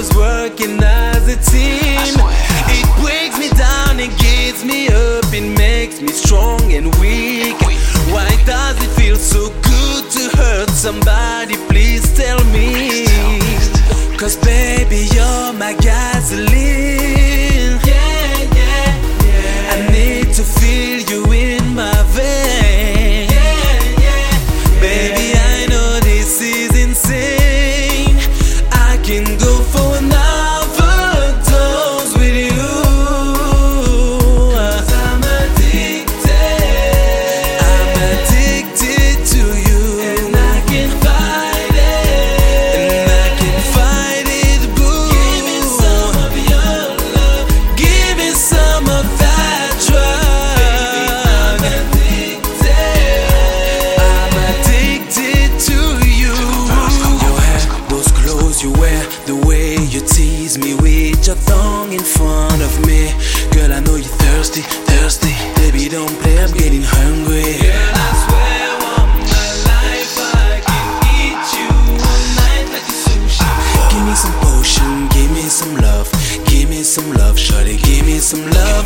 was working as a team. It breaks me down and gets me up. It makes me strong and weak. Why does it feel so good to hurt somebody? Please tell me. Cause baby, you're my gasoline. Yeah, yeah, yeah. I need to feel you in my veins. Yeah, yeah, yeah. Baby, I know this is insane. I can go for an overdose with you. I'm addicted to you. And I can fight it. And I can fight it, boo. Give me some of your love. Give me some of that drug. Baby, I'm addicted to you. Your hair, those clothes you wear, the way you tease me with your tongue in front of me. Girl, I know you're thirsty, thirsty. Baby, don't play, I'm getting hungry. Girl, I swear on my life I can eat you all night like a sushi. Give me some potion, give me some love. Give me some love, shawty, give me some love.